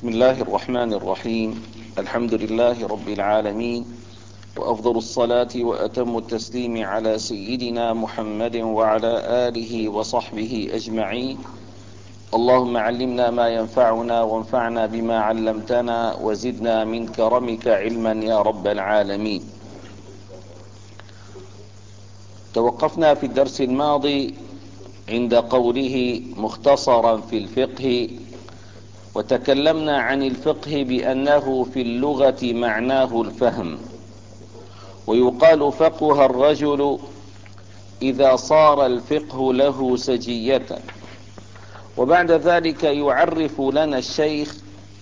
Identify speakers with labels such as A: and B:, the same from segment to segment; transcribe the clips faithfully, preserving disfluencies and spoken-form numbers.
A: بسم الله الرحمن الرحيم. الحمد لله رب العالمين، وأفضل الصلاة وأتم التسليم على سيدنا محمد وعلى آله وصحبه أجمعين. اللهم علمنا ما ينفعنا وانفعنا بما علمتنا وزدنا من كرمك علما يا رب العالمين. توقفنا في الدرس الماضي عند قوله مختصرا في الفقه، وتكلمنا عن الفقه بأنه في اللغة معناه الفهم، ويقال فقه الرجل إذا صار الفقه له سجية. وبعد ذلك يعرف لنا الشيخ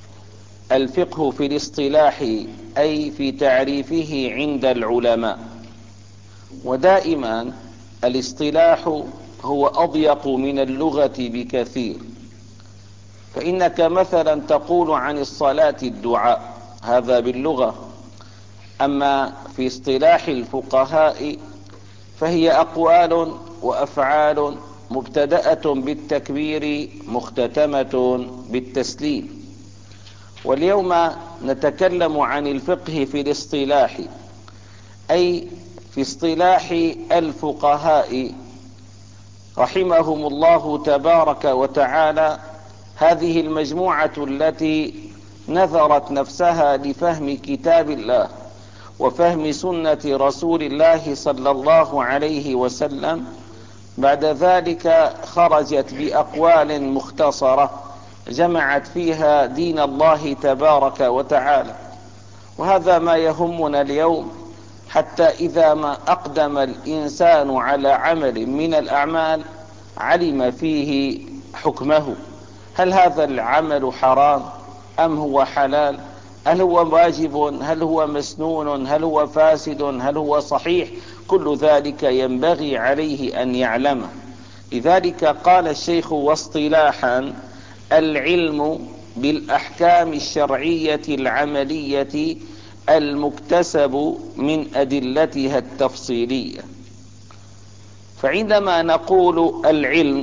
A: الفقه في الاصطلاح، أي في تعريفه عند العلماء. ودائما الاصطلاح هو أضيق من اللغة بكثير، فإنك مثلا تقول عن الصلاة الدعاء، هذا باللغة، أما في اصطلاح الفقهاء فهي أقوال وأفعال مبتدأة بالتكبير مختتمة بالتسليم. واليوم نتكلم عن الفقه في الاصطلاح، أي في اصطلاح الفقهاء رحمهم الله تبارك وتعالى، هذه المجموعة التي نذرت نفسها لفهم كتاب الله وفهم سنة رسول الله صلى الله عليه وسلم، بعد ذلك خرجت بأقوال مختصرة جمعت فيها دين الله تبارك وتعالى. وهذا ما يهمنا اليوم، حتى إذا ما أقدم الإنسان على عمل من الأعمال علم فيه حكمه، هل هذا العمل حرام أم هو حلال؟ هل هو واجب؟ هل هو مسنون؟ هل هو فاسد؟ هل هو صحيح؟ كل ذلك ينبغي عليه أن يعلمه. لذلك قال الشيخ: واصطلاحا العلم بالأحكام الشرعية العملية المكتسب من أدلتها التفصيلية. فعندما نقول العلم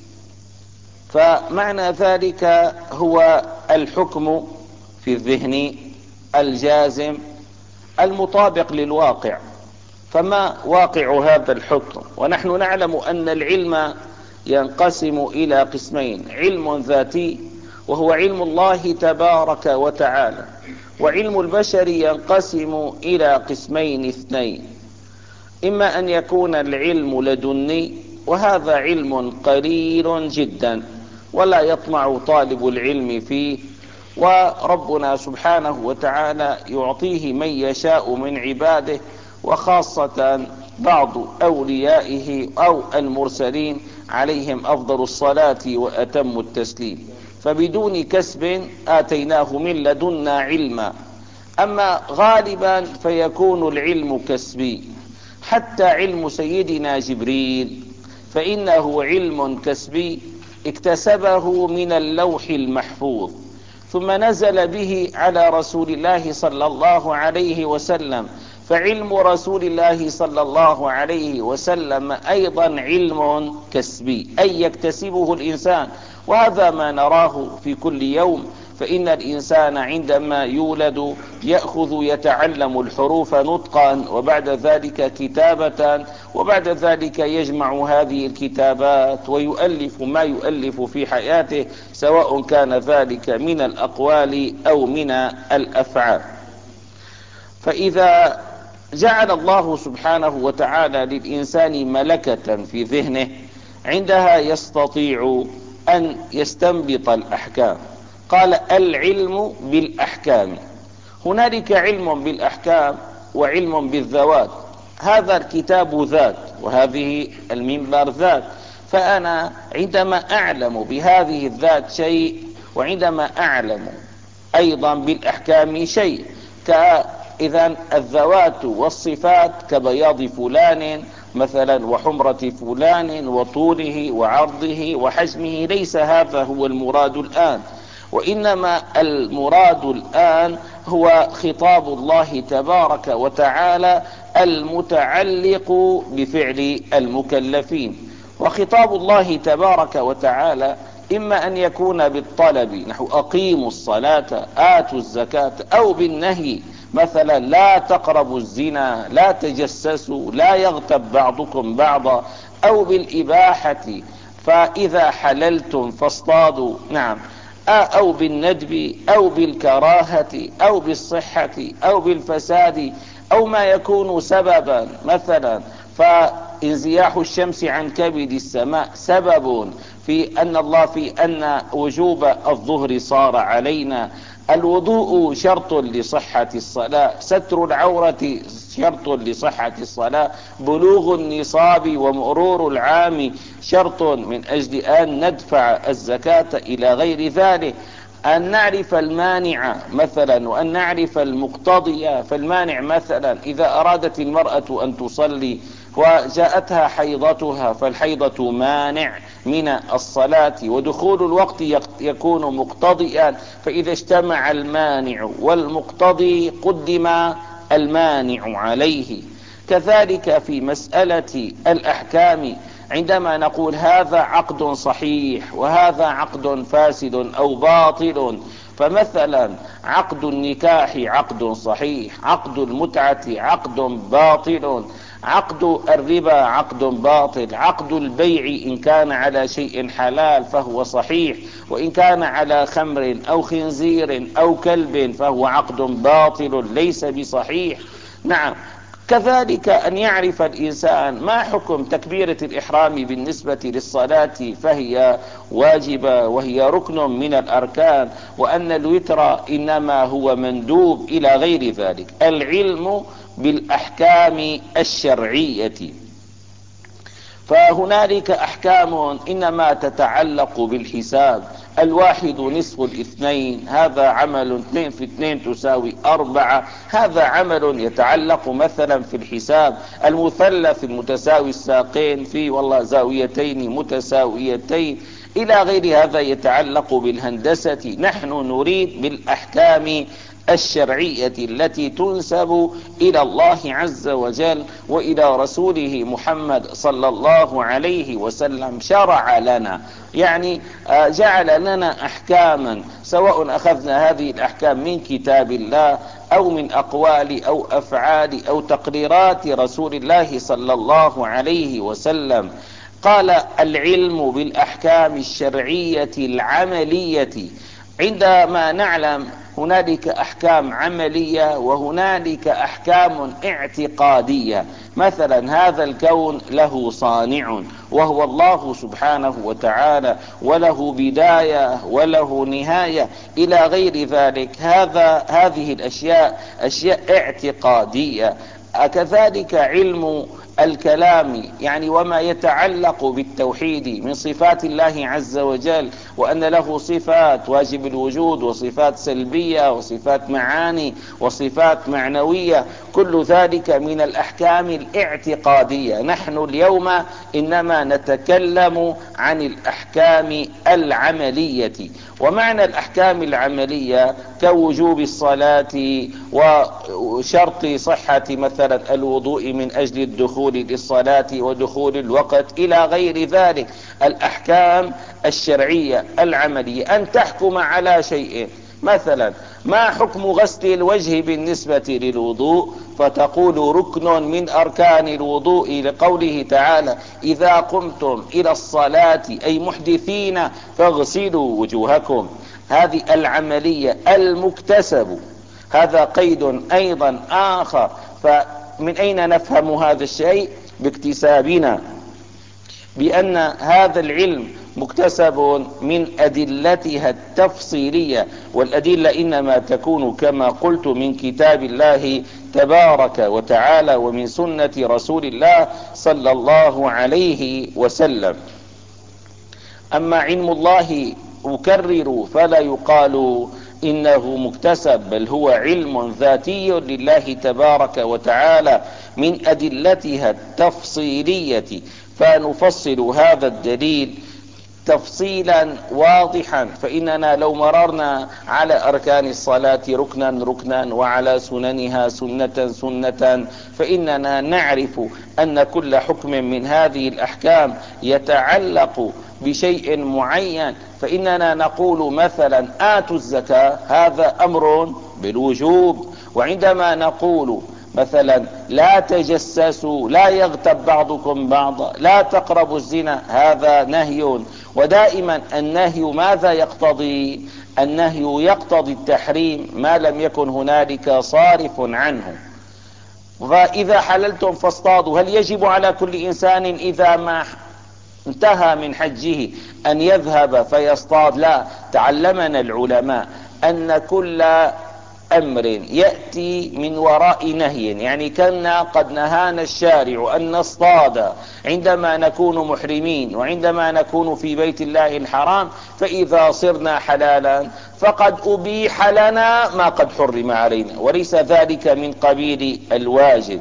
A: فمعنى ذلك هو الحكم في الذهن الجازم المطابق للواقع. فما واقع هذا الحكم؟ ونحن نعلم أن العلم ينقسم إلى قسمين: علم ذاتي وهو علم الله تبارك وتعالى، وعلم البشر ينقسم إلى قسمين اثنين: إما أن يكون العلم لدني، وهذا علم قليل جدا ولا يطمع طالب العلم فيه، وربنا سبحانه وتعالى يعطيه من يشاء من عباده، وخاصة بعض أوليائه أو المرسلين عليهم أفضل الصلاة وأتم التسليم، فبدون كسب آتيناه من لدنا علما. أما غالبا فيكون العلم كسبي، حتى علم سيدنا جبريل فإنه علم كسبي اكتسبه من اللوح المحفوظ، ثم نزل به على رسول الله صلى الله عليه وسلم، فعلم رسول الله صلى الله عليه وسلم أيضا علم كسبي، أي يكتسبه الإنسان. وهذا ما نراه في كل يوم، فإن الإنسان عندما يولد يأخذ يتعلم الحروف نطقا، وبعد ذلك كتابة، وبعد ذلك يجمع هذه الكتابات ويؤلف ما يؤلف في حياته، سواء كان ذلك من الأقوال أو من الأفعال. فإذا جعل الله سبحانه وتعالى للإنسان ملكة في ذهنه، عندها يستطيع أن يستنبط الأحكام. قال: العلم بالأحكام. هنالك علم بالأحكام وعلم بالذوات. هذا الكتاب ذات، وهذه المنبر ذات، فأنا عندما أعلم بهذه الذات شيء، وعندما أعلم أيضا بالأحكام شيء. إذن الذوات والصفات كبياض فلان مثلا، وحمرة فلان، وطوله وعرضه وحجمه، ليس هذا هو المراد الآن، وإنما المراد الآن هو خطاب الله تبارك وتعالى المتعلق بفعل المكلفين. وخطاب الله تبارك وتعالى إما أن يكون بالطلب نحو أقيموا الصلاة آتوا الزكاة، أو بالنهي مثلا لا تقربوا الزنا، لا تجسسوا، لا يغتب بعضكم بعضا، أو بالإباحة فإذا حللتم فاصطادوا، نعم، أو بالندب أو بالكراهة أو بالصحة أو بالفساد، أو ما يكون سببا مثلا فانزياح الشمس عن كبد السماء سبب في أن الله في أن وجوب الظهر صار علينا، الوضوء شرط لصحة الصلاة، ستر العورة شرط لصحة الصلاة، بلوغ النصاب ومرور العام شرط من أجل أن ندفع الزكاة إلى غير ذلك، أن نعرف المانع مثلا وأن نعرف المقتضي. فالمانع مثلا إذا أرادت المرأة أن تصلي وجاءتها حيضتها فالحيضة مانع من الصلاة، ودخول الوقت يكون مقتضيا، فإذا اجتمع المانع والمقتضي قدم المانع عليه. كذلك في مسألة الأحكام عندما نقول هذا عقد صحيح وهذا عقد فاسد أو باطل، فمثلا عقد النكاح عقد صحيح، عقد المتعة عقد باطل، عقد الربا عقد باطل، عقد البيع إن كان على شيء حلال فهو صحيح، وإن كان على خمر أو خنزير أو كلب فهو عقد باطل ليس بصحيح. نعم، كذلك أن يعرف الإنسان ما حكم تكبيرة الإحرام بالنسبة للصلاة، فهي واجبة وهي ركن من الأركان، وأن الوتر إنما هو مندوب إلى غير ذلك. العلم بالأحكام الشرعية، فهنالك أحكام إنما تتعلق بالحساب، الواحد نصف الاثنين، هذا عمل، اثنين في اثنين تساوي أربعة، هذا عمل يتعلق مثلا في الحساب، المثلث المتساوي الساقين في والله زاويتين متساويتين إلى غير هذا يتعلق بالهندسة. نحن نريد بالأحكام الشرعية التي تنسب إلى الله عز وجل وإلى رسوله محمد صلى الله عليه وسلم، شرع لنا يعني جعل لنا أحكاما، سواء أخذنا هذه الأحكام من كتاب الله أو من أقوال أو أفعال أو تقريرات رسول الله صلى الله عليه وسلم. قال العلم بالأحكام الشرعية العملية، عندما نعلم هنالك أحكام عملية وهنالك أحكام اعتقادية، مثلا هذا الكون له صانع وهو الله سبحانه وتعالى، وله بداية وله نهاية إلى غير ذلك، هذا هذه الأشياء أشياء اعتقادية. كذلك علم الكلام يعني وما يتعلق بالتوحيد من صفات الله عز وجل، وأن له صفات واجب الوجود وصفات سلبية وصفات معاني وصفات معنوية، كل ذلك من الأحكام الاعتقادية. نحن اليوم إنما نتكلم عن الأحكام العملية. ومعنى الأحكام العملية كوجوب الصلاة وشرط صحة مثلا الوضوء من أجل الدخول للصلاة ودخول الوقت إلى غير ذلك، الأحكام الشرعية العملية. أن تحكم على شيء مثلا ما حكم غسل الوجه بالنسبة للوضوء، فتقول ركن من أركان الوضوء لقوله تعالى إذا قمتم إلى الصلاة أي محدثين فاغسلوا وجوهكم. هذه العملية المكتسب، هذا قيد أيضا آخر. فمن أين نفهم هذا الشيء؟ باكتسابنا، بأن هذا العلم مكتسب من أدلتها التفصيلية، والأدلة إنما تكون كما قلت من كتاب الله تبارك وتعالى ومن سنة رسول الله صلى الله عليه وسلم. أما علم الله أكرر فلا يقال إنه مكتسب، بل هو علم ذاتي لله تبارك وتعالى من أدلتها التفصيلية، فنفصل هذا الدليل تفصيلا واضحا. فإننا لو مررنا على أركان الصلاة ركنا ركنا وعلى سننها سنة سنة، فإننا نعرف أن كل حكم من هذه الأحكام يتعلق بشيء معين، فإننا نقول مثلا آتوا الزكاة، هذا أمر بالوجوب. وعندما نقول مثلا لا تجسسوا، لا يغتب بعضكم بعضا، لا تقربوا الزنا، هذا نهي. ودائما النهي ماذا يقتضي؟ النهي يقتضي التحريم ما لم يكن هنالك صارف عنه. وإذا حللتم فاصطادوا، هل يجب على كل إنسان إذا ما انتهى من حجه أن يذهب فيصطاد؟ لا، تعلمنا العلماء أن كل أمر يأتي من وراء نهي، يعني كنا قد نهانا الشارع أن نصطاد عندما نكون محرمين وعندما نكون في بيت الله الحرام، فإذا صرنا حلالا فقد أبيح لنا ما قد حرم علينا، وليس ذلك من قبيل الواجب.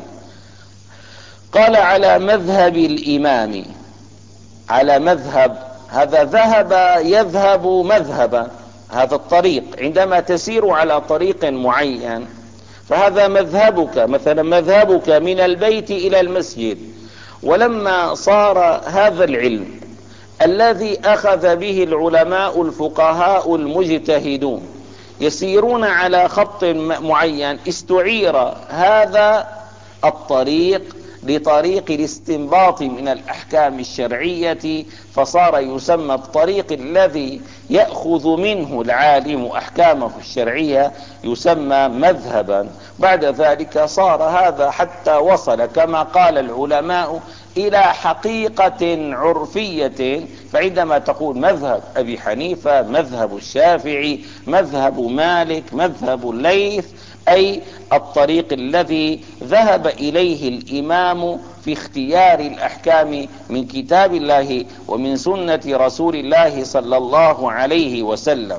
A: قال على مذهب الإمام، على مذهب، هذا ذهب يذهب مذهبا، هذا الطريق عندما تسير على طريق معين فهذا مذهبك، مثلا مذهبك من البيت إلى المسجد. ولما صار هذا العلم الذي أخذ به العلماء الفقهاء المجتهدون يسيرون على خط معين، استعير هذا الطريق لطريق الاستنباط من الأحكام الشرعية، فصار يسمى الطريق الذي يأخذ منه العالم أحكامه الشرعية يسمى مذهبا. بعد ذلك صار هذا حتى وصل كما قال العلماء إلى حقيقة عرفية. فعندما تقول مذهب أبي حنيفة، مذهب الشافعي، مذهب مالك، مذهب الليث، أي الطريق الذي ذهب إليه الإمام في اختيار الأحكام من كتاب الله ومن سنة رسول الله صلى الله عليه وسلم.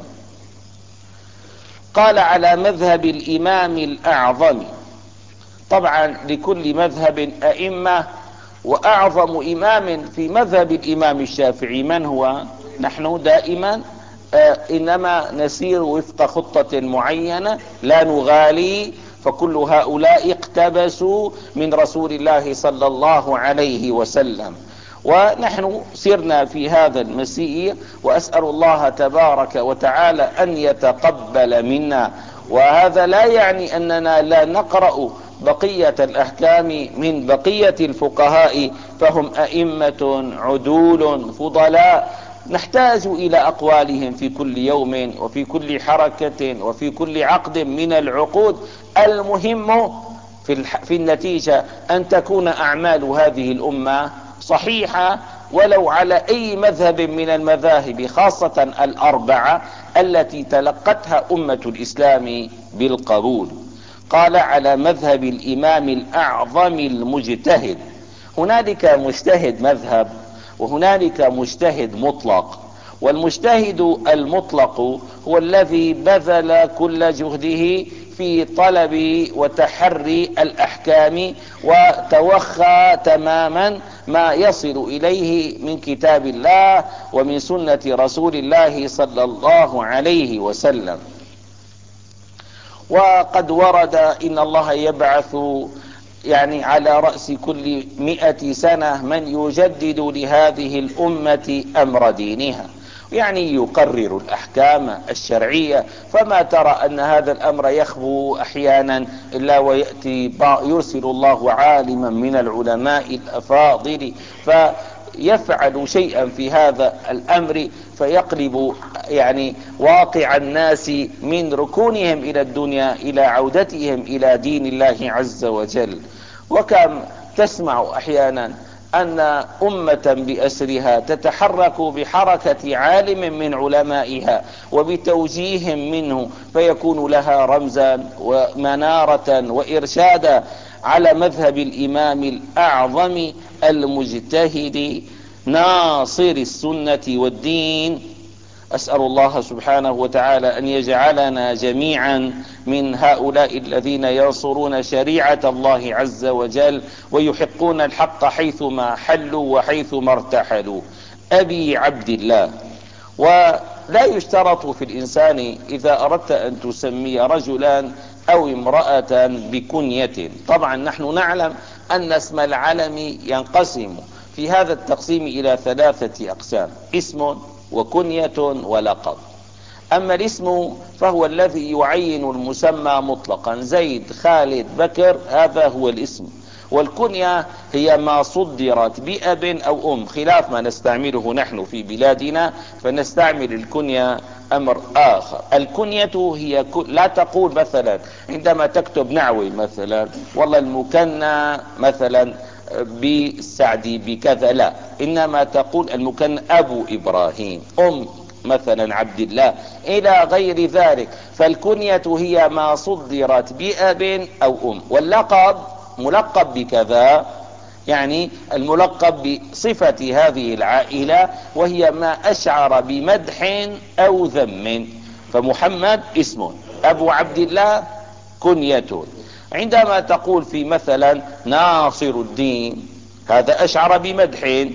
A: قال على مذهب الإمام الأعظم. طبعا لكل مذهب أئمة، وأعظم إمام في مذهب الإمام الشافعي من هو؟ نحن دائما آه إنما نسير وفق خطة معينة، لا نغالي، فكل هؤلاء اقتبسوا من رسول الله صلى الله عليه وسلم، ونحن سرنا في هذا المسير، وأسأل الله تبارك وتعالى أن يتقبل منا. وهذا لا يعني أننا لا نقرأ بقية الأحكام من بقية الفقهاء، فهم أئمة عدول فضلاء، نحتاج إلى أقوالهم في كل يوم وفي كل حركة وفي كل عقد من العقود. المهم في, في النتيجة أن تكون أعمال هذه الأمة صحيحة، ولو على أي مذهب من المذاهب، خاصة الأربعة التي تلقتها أمة الإسلام بالقبول. قال على مذهب الإمام الأعظم المجتهد. هنالك مجتهد مذهب وهنالك مجتهد مطلق، والمجتهد المطلق هو الذي بذل كل جهده في طلب وتحري الأحكام وتوخى تماما ما يصل إليه من كتاب الله ومن سنة رسول الله صلى الله عليه وسلم. وقد ورد إن الله يبعث يعني على رأس كل مئة سنة من يجدد لهذه الأمة أمر دينها، يعني يقرر الأحكام الشرعية. فما ترى أن هذا الأمر يخبو أحيانا إلا ويأتي يرسل الله عالما من العلماء الأفاضل فيفعل شيئا في هذا الأمر، فيقلب يعني واقع الناس من ركونهم إلى الدنيا إلى عودتهم إلى دين الله عز وجل. وكم تسمع أحيانا أن أمة بأسرها تتحرك بحركة عالم من علمائها وبتوجيه منه، فيكون لها رمزا ومنارة وإرشادا. على مذهب الإمام الأعظم المجتهد ناصر السنة والدين. أسأل الله سبحانه وتعالى أن يجعلنا جميعا من هؤلاء الذين ينصرون شريعة الله عز وجل ويحقون الحق حيثما حلوا وحيثما ارتحلوا. أبي عبد الله. ولا يشترط في الإنسان إذا أردت أن تسمي رجلا أو امرأة بكنية. طبعا نحن نعلم أن اسم العلم ينقسم، في هذا التقسيم إلى ثلاثة أقسام: اسم وكنية ولقب. أما الاسم فهو الذي يعين المسمى مطلقا، زيد، خالد، بكر، هذا هو الاسم. والكنية هي ما صدرت بأب أو أم، خلاف ما نستعمله نحن في بلادنا، فنستعمل الكنية أمر آخر. الكنية هي لا تقول مثلا عندما تكتب نعوي مثلا والله المكنى مثلا بالسعدي بكذا، لا، إنما تقول المكنى أبو إبراهيم، أم مثلا عبد الله، إلى غير ذلك. فالكنية هي ما صدرت بأب أو أم. واللقب ملقب بكذا، يعني الملقب بصفة هذه العائلة، وهي ما أشعر بمدح أو ذم. فمحمد اسم، أبو عبد الله كنية. عندما تقول في مثلا ناصر الدين، هذا أشعر بمدح.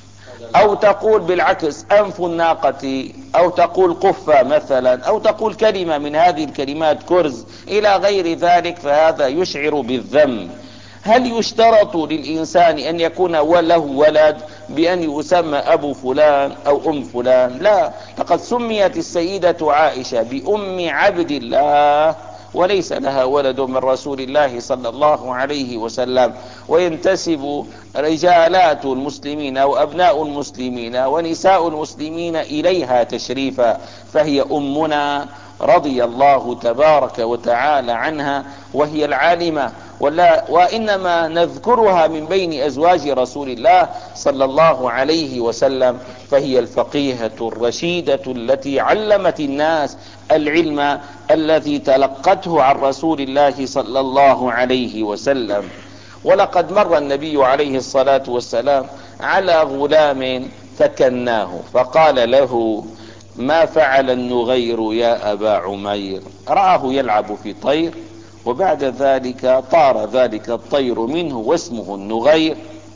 A: أو تقول بالعكس أنف الناقة، أو تقول قفة مثلا، أو تقول كلمة من هذه الكلمات كرز إلى غير ذلك، فهذا يشعر بالذم. هل يشترط للإنسان أن يكون له ولد بأن يسمى أبو فلان أو أم فلان؟ لا، لقد سميت السيدة عائشة بأم عبد الله وليس لها ولد من رسول الله صلى الله عليه وسلم، وينتسب رجالات المسلمين أو أبناء المسلمين ونساء المسلمين إليها تشريفا، فهي أمنا رضي الله تبارك وتعالى عنها، وهي العالمة. ولا وإنما نذكرها من بين أزواج رسول الله صلى الله عليه وسلم، فهي الفقيهة الرشيدة التي علمت الناس العلم الذي تلقته عن رسول الله صلى الله عليه وسلم. ولقد مر النبي عليه الصلاة والسلام على غلام فكناه فقال له: ما فعل النغير يا أبا عمير؟ رآه يلعب في طير، وبعد ذلك طار ذلك الطير منه واسمه النغير،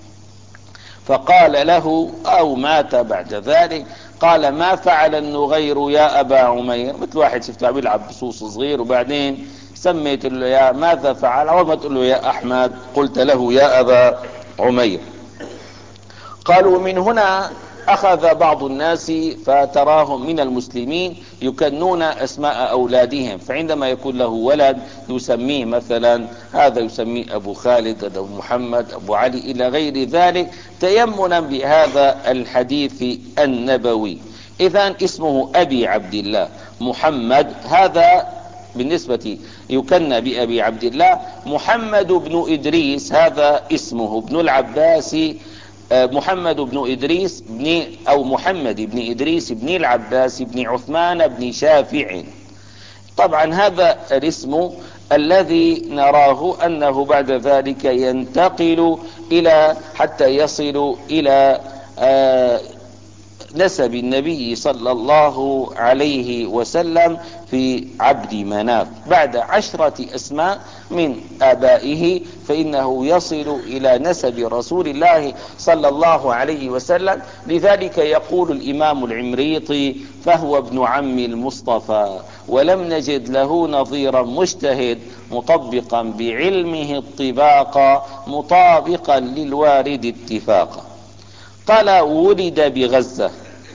A: فقال له أو مات بعد ذلك، قال: ما فعل النغير يا أبا عمير؟ مثل واحد شفته بيلعب بصوص صغير وبعدين سميت له يا ماذا فعل، أول ما تقول له يا أحمد قلت له يا أبا عمير. قالوا من هنا أخذ بعض الناس فتراهم من المسلمين يكنون أسماء أولادهم، فعندما يكون له ولد يسميه مثلا هذا يسميه أبو خالد، أبو محمد، أبو علي، إلى غير ذلك، تيمنا بهذا الحديث النبوي. إذن اسمه أبي عبد الله محمد، هذا بالنسبة يكنى بأبي عبد الله. محمد بن إدريس هذا اسمه، ابن العباس محمد بن إدريس بن أو محمد بن إدريس بن العباس بن عثمان بن شافع. طبعا هذا الاسم الذي نراه أنه بعد ذلك ينتقل إلى حتى يصل إلى آه نسب النبي صلى الله عليه وسلم في عبد مناف بعد عشرة أسماء من آبائه، فإنه يصل إلى نسب رسول الله صلى الله عليه وسلم. لذلك يقول الإمام العمريطي: فهو ابن عم المصطفى ولم نجد له نظيرا مجتهد، مطبقا بعلمه الطباق، مطابقا للوارد اتفاقا. قال: ولد بغزة.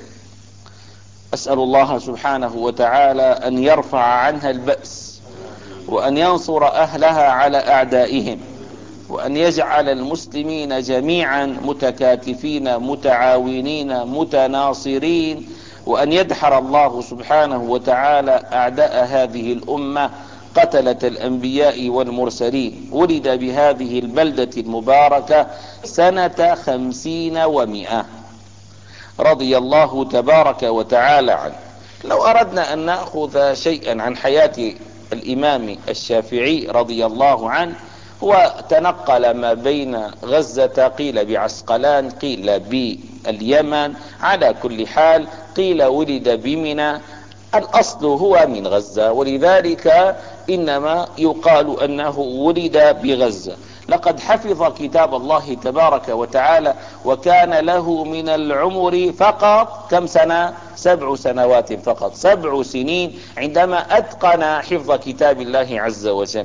A: أسأل الله سبحانه وتعالى أن يرفع عنها البأس، وأن ينصر أهلها على أعدائهم، وأن يجعل المسلمين جميعا متكاتفين متعاونين متناصرين، وأن يدحر الله سبحانه وتعالى أعداء هذه الأمة قتلة الأنبياء والمرسلين. ولد بهذه البلدة المباركة سنة خمسين ومئة، رضي الله تبارك وتعالى عنه. لو أردنا أن نأخذ شيئا عن حياة الإمام الشافعي رضي الله عنه، هو تنقل ما بين غزة، قيل بعسقلان، قيل باليمن، على كل حال قيل ولد بمنى، الأصل هو من غزة، ولذلك إنما يقال أنه ولد بغزة. لقد حفظ كتاب الله تبارك وتعالى، وكان له من العمر فقط كم سنة؟ سبع سنوات فقط، سبع سنين، عندما أتقن حفظ كتاب الله عز وجل.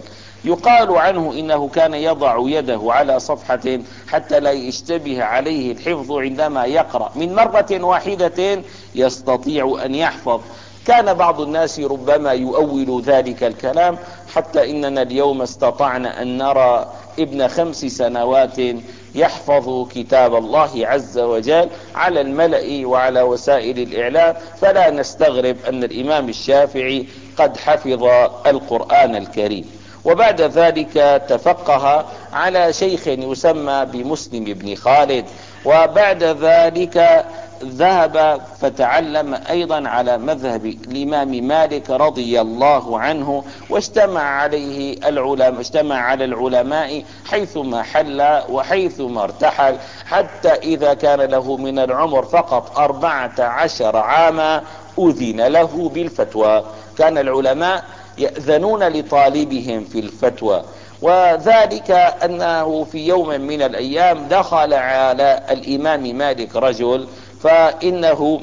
A: يقال عنه إنه كان يضع يده على صفحة حتى لا يشتبه عليه الحفظ عندما يقرأ، من مرة واحدة يستطيع أن يحفظ. كان بعض الناس ربما يؤول ذلك الكلام، حتى إننا اليوم استطعنا أن نرى ابن خمس سنوات يحفظ كتاب الله عز وجل على الملأ وعلى وسائل الإعلام، فلا نستغرب أن الإمام الشافعي قد حفظ القرآن الكريم. وبعد ذلك تفقه على شيخ يسمى بمسلم بن خالد، وبعد ذلك ذهب فتعلم أيضا على مذهب الإمام مالك رضي الله عنه، واجتمع عليه العلماء اجتمع على العلماء حيثما حل وحيثما ارتحل، حتى إذا كان له من العمر فقط أربعة عشر عاما أذن له بالفتوى. كان العلماء يأذنون لطالبهم في الفتوى، وذلك أنه في يوم من الأيام دخل على الإمام مالك رجل، فإنه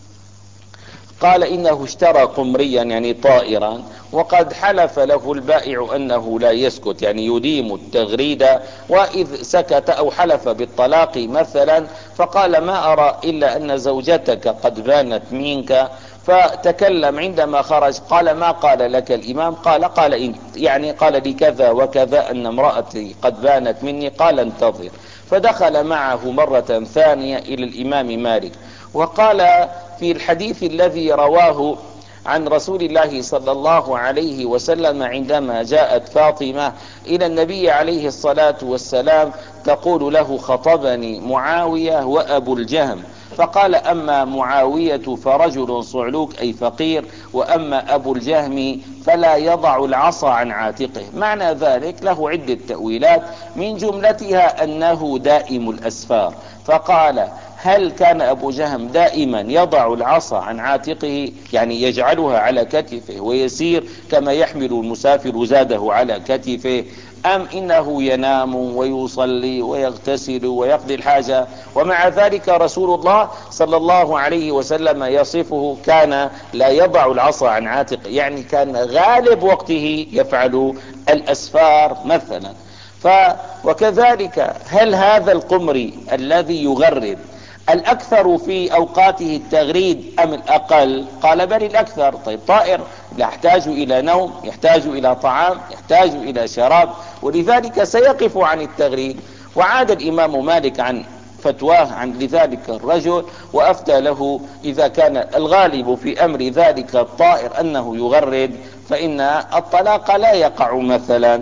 A: قال إنه اشترى قمريا يعني طائرا، وقد حلف له البائع أنه لا يسكت، يعني يديم التغريد، وإذ سكت أو حلف بالطلاق مثلا، فقال ما أرى إلا أن زوجتك قد بانت منك، فتكلم عندما خرج قال ما قال لك الإمام؟ قال قال يعني قال لي كذا وكذا أن امرأتي قد بانت مني. قال انتظر. فدخل معه مرة ثانية إلى الإمام مالك، وقال في الحديث الذي رواه عن رسول الله صلى الله عليه وسلم عندما جاءت فاطمة إلى النبي عليه الصلاة والسلام تقول له خطبني معاوية وأبو الجهم، فقال أما معاوية فرجل صعلوك أي فقير، وأما أبو الجهم فلا يضع العصا عن عاتقه. معنى ذلك له عدة تأويلات، من جملتها أنه دائم الأسفار. فقال هل كان أبو جهم دائما يضع العصا عن عاتقه، يعني يجعلها على كتفه ويسير كما يحمل المسافر زاده على كتفه، أم إنه ينام ويصلي ويغتسل ويقضي الحاجة؟ ومع ذلك رسول الله صلى الله عليه وسلم يصفه كان لا يضع العصا عن عاتقه، يعني كان غالب وقته يفعل الأسفار مثلا. ف وكذلك هل هذا القمري الذي يغرد الأكثر في أوقاته التغريد أم الأقل؟ قال بل الأكثر. طيب طائر يحتاج إلى نوم، يحتاج إلى طعام، يحتاج إلى شراب، ولذلك سيقف عن التغريد. وعاد الإمام مالك عن فتواه عن لذلك الرجل وأفتى له إذا كان الغالب في أمر ذلك الطائر أنه يغرد فإن الطلاق لا يقع مثلا.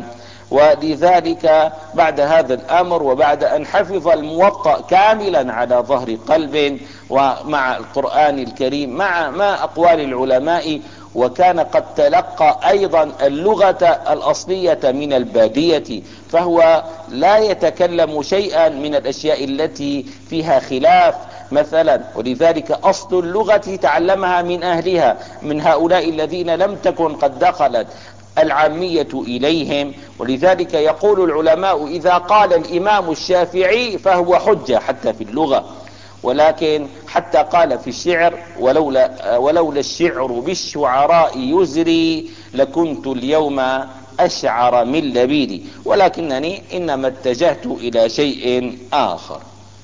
A: ولذلك بعد هذا الأمر وبعد أن حفظ الموطأ كاملا على ظهر قلب ومع القرآن الكريم مع ما أقوال العلماء، وكان قد تلقى أيضا اللغة الأصلية من البادية، فهو لا يتكلم شيئا من الأشياء التي فيها خلاف مثلا، ولذلك أصل اللغة تعلمها من أهلها، من هؤلاء الذين لم تكن قد دخلت العامية إليهم. ولذلك يقول العلماء إذا قال الإمام الشافعي فهو حجة حتى في اللغة، ولكن حتى قال في الشعر ولولا, ولولا الشعر بالشعراء يزري لكنت اليوم أشعر من لبيدي، ولكنني إنما اتجهت إلى شيء آخر.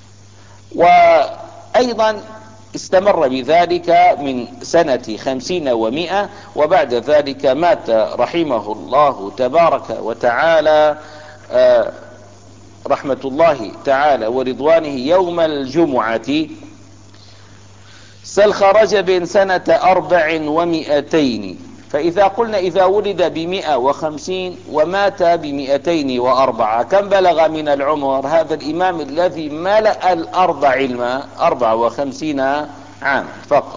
A: وأيضا استمر بذلك من سنة خمسين ومئة، وبعد ذلك مات رحمه الله تبارك وتعالى رحمة الله تعالى ورضوانه يوم الجمعة سلخ رجب سنة أربع ومئتين. فإذا قلنا إذا ولد بمئة وخمسين ومات بمئتين وأربعة، كم بلغ من العمر هذا الإمام الذي ملأ الأرض علما؟ أربع وخمسين عام فقط.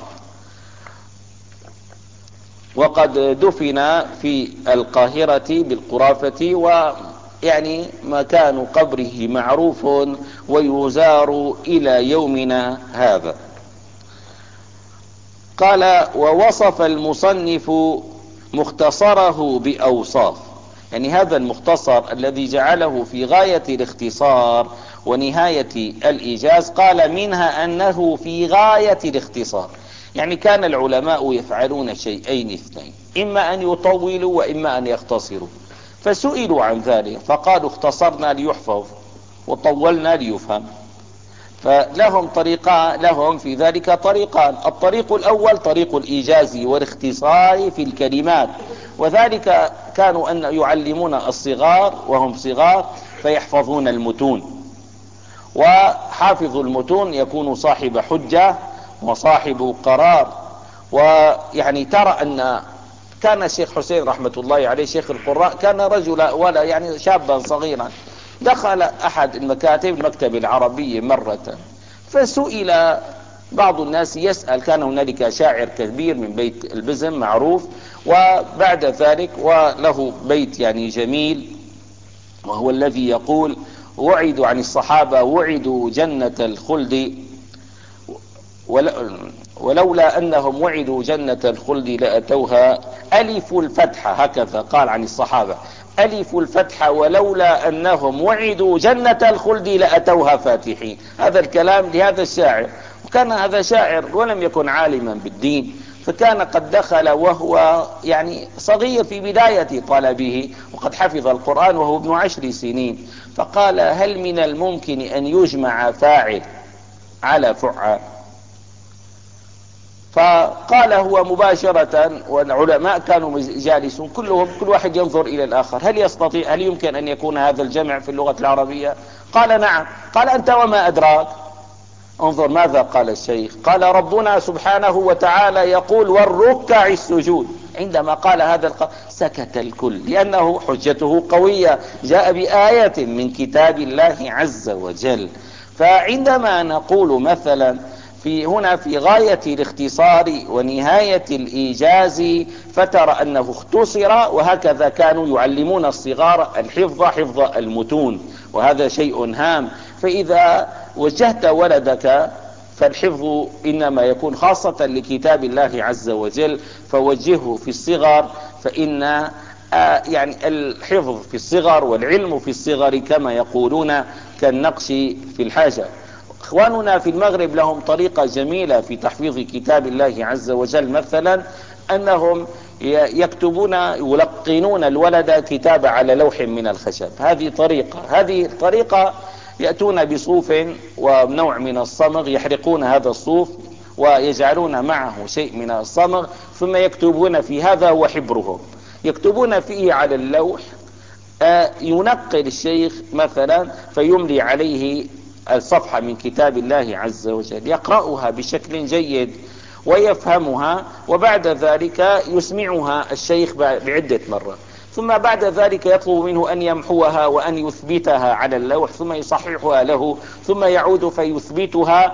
A: وقد دفن في القاهرة بالقرافة، ويعني مكان قبره معروف ويزار إلى يومنا هذا. قال ووصف المصنف مختصره بأوصاف، يعني هذا المختصر الذي جعله في غاية الاختصار ونهاية الإيجاز، قال منها أنه في غاية الاختصار، يعني كان العلماء يفعلون شيئين اثنين، إما أن يطولوا وإما أن يختصروا. فسئلوا عن ذلك فقالوا اختصرنا ليحفظ وطولنا ليفهم. فلهم طريقان، لهم في ذلك طريقان. الطريق الأول طريق الإيجاز والاختصار في الكلمات، وذلك كانوا أن يعلمون الصغار وهم صغار فيحفظون المتون، وحافظ المتون يكون صاحب حجة وصاحب قرار. ويعني ترى أن كان الشيخ حسين رحمة الله عليه شيخ القراء كان رجلا ولا يعني شابا صغيرا، دخل أحد المكاتب المكتب العربي مرة فسئل بعض الناس يسأل، كان هنالك شاعر كبير من بيت البزم معروف، وبعد ذلك وله بيت يعني جميل، وهو الذي يقول وعدوا عن الصحابة وعدوا جنة الخلد ولولا أنهم وعدوا جنة الخلد لأتوها ألف الفتح، هكذا قال عن الصحابة ألف الفتح ولولا أنهم وعدوا جنة الخلد لأتوها فاتحين. هذا الكلام لهذا الشاعر، وكان هذا شاعر ولم يكن عالما بالدين، فكان قد دخل وهو يعني صغير في بداية طلبه وقد حفظ القرآن وهو ابن عشر سنين، فقال هل من الممكن أن يجمع فاعل على فعل؟ فقال هو مباشرة، والعلماء كانوا جالسون كلهم كل واحد ينظر إلى الآخر، هل يستطيع هل يمكن أن يكون هذا الجمع في اللغة العربية؟ قال نعم. قال أنت وما أدراك؟ انظر ماذا قال الشيخ، قال ربنا سبحانه وتعالى يقول والركع السجود. عندما قال هذا الق... سكت الكل، لأنه حجته قوية، جاء بآية من كتاب الله عز وجل. فعندما نقول مثلا في هنا في غاية الاختصار ونهاية الإيجاز، فترى أنه اختصر، وهكذا كانوا يعلمون الصغار الحفظ حفظ المتون، وهذا شيء هام. فإذا وجهت ولدك فالحفظ إنما يكون خاصة لكتاب الله عز وجل، فوجهه في الصغر، فإن آه يعني الحفظ في الصغر والعلم في الصغر كما يقولون كالنقش في الحجر. اخواننا في المغرب لهم طريقة جميلة في تحفيظ كتاب الله عز وجل، مثلا انهم يكتبون يلقنون الولد كتاب على لوح من الخشب. هذه طريقة هذه طريقة يأتون بصوف ونوع من الصمغ، يحرقون هذا الصوف ويجعلون معه شيء من الصمغ، ثم يكتبون في هذا وحبرهم يكتبون فيه على اللوح. آه ينقل الشيخ مثلا فيملي عليه الصفحة من كتاب الله عز وجل، يقرأها بشكل جيد ويفهمها، وبعد ذلك يسمعها الشيخ بعدة مرات، ثم بعد ذلك يطلب منه أن يمحوها وأن يثبتها على اللوح، ثم يصححها له، ثم يعود فيثبتها،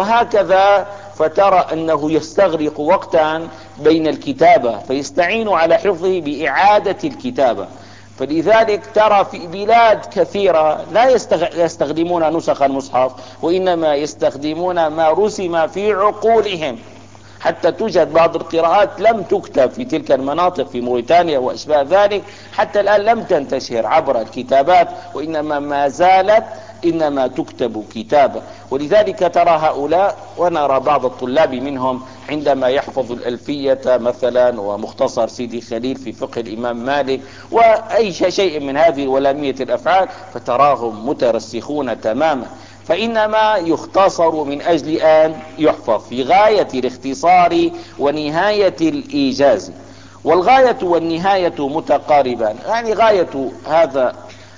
A: وهكذا. فترى أنه يستغرق وقتا بين الكتابة، فيستعين على حفظه بإعادة الكتابة. فلذلك ترى في بلاد كثيرة لا يستخدمون نسخ المصحف، وإنما يستخدمون ما رسم في عقولهم، حتى توجد بعض القراءات لم تكتب في تلك المناطق في موريتانيا وأشباه ذلك، حتى الآن لم تنتشر عبر الكتابات، وإنما ما زالت إنما تكتب كتابة. ولذلك ترى هؤلاء، ونرى بعض الطلاب منهم عندما يحفظ الألفية مثلا ومختصر سيدي خليل في فقه الإمام مالك وأي شيء من هذه ولامية الأفعال، فتراهم مترسخون تماما، فإنما يختصر من أجل أن يحفظ في غاية الاختصار ونهاية الإيجاز. والغاية والنهاية متقاربان، يعني غاية هذا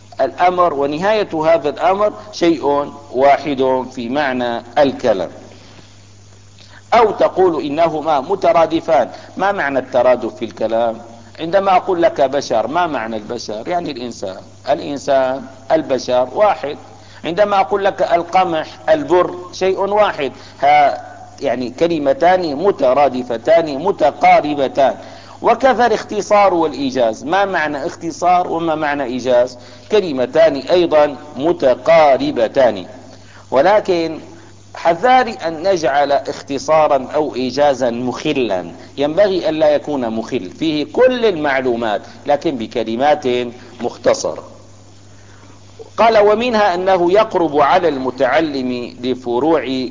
A: الأمر ونهاية هذا الأمر شيء واحد في معنى الكلام. أو تقول إنهما مترادفان. ما معنى الترادف في الكلام؟ عندما أقول لك بشر، ما معنى البشر؟ يعني الإنسان الإنسان البشر واحد. عندما أقول لك القمح البر شيء واحد. ها يعني كلمتان مترادفتان متقاربتان. وكذا الاختصار والإيجاز، ما معنى اختصار وما معنى إيجاز؟ كلمتان أيضا متقاربتان، ولكن حذاري أن نجعل اختصارا أو إيجازا مخلا، ينبغي أن لا يكون مخل، فيه كل المعلومات لكن بكلمات مختصرة. قال ومنها أنه يقرب على المتعلم لفروع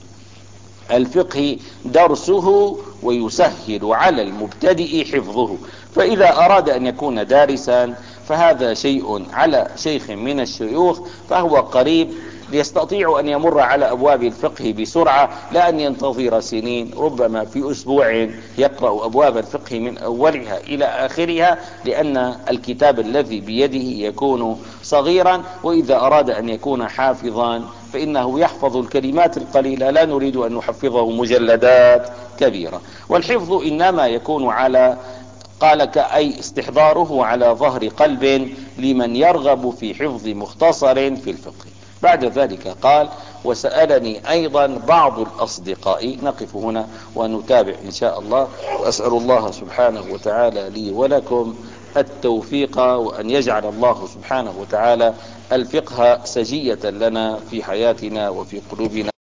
A: الفقه درسه ويسهل على المبتدئ حفظه. فإذا أراد أن يكون دارسا فهذا شيء على شيخ من الشيوخ فهو قريب يستطيع أن يمر على أبواب الفقه بسرعة، لا أن ينتظر سنين، ربما في أسبوع يقرأ أبواب الفقه من أولها إلى آخرها، لأن الكتاب الذي بيده يكون صغيرا، وإذا أراد أن يكون حافظا فإنه يحفظ الكلمات القليلة، لا نريد أن نحفظه مجلدات كبيرة. والحفظ إنما يكون على قال كأي استحضاره على ظهر قلب لمن يرغب في حفظ مختصر في الفقه. بعد ذلك قال: وسألني أيضا بعض الأصدقاء. نقف هنا ونتابع إن شاء الله، وأسأل الله سبحانه وتعالى لي ولكم التوفيق، وأن يجعل الله سبحانه وتعالى الفقه سجية لنا في حياتنا وفي قلوبنا.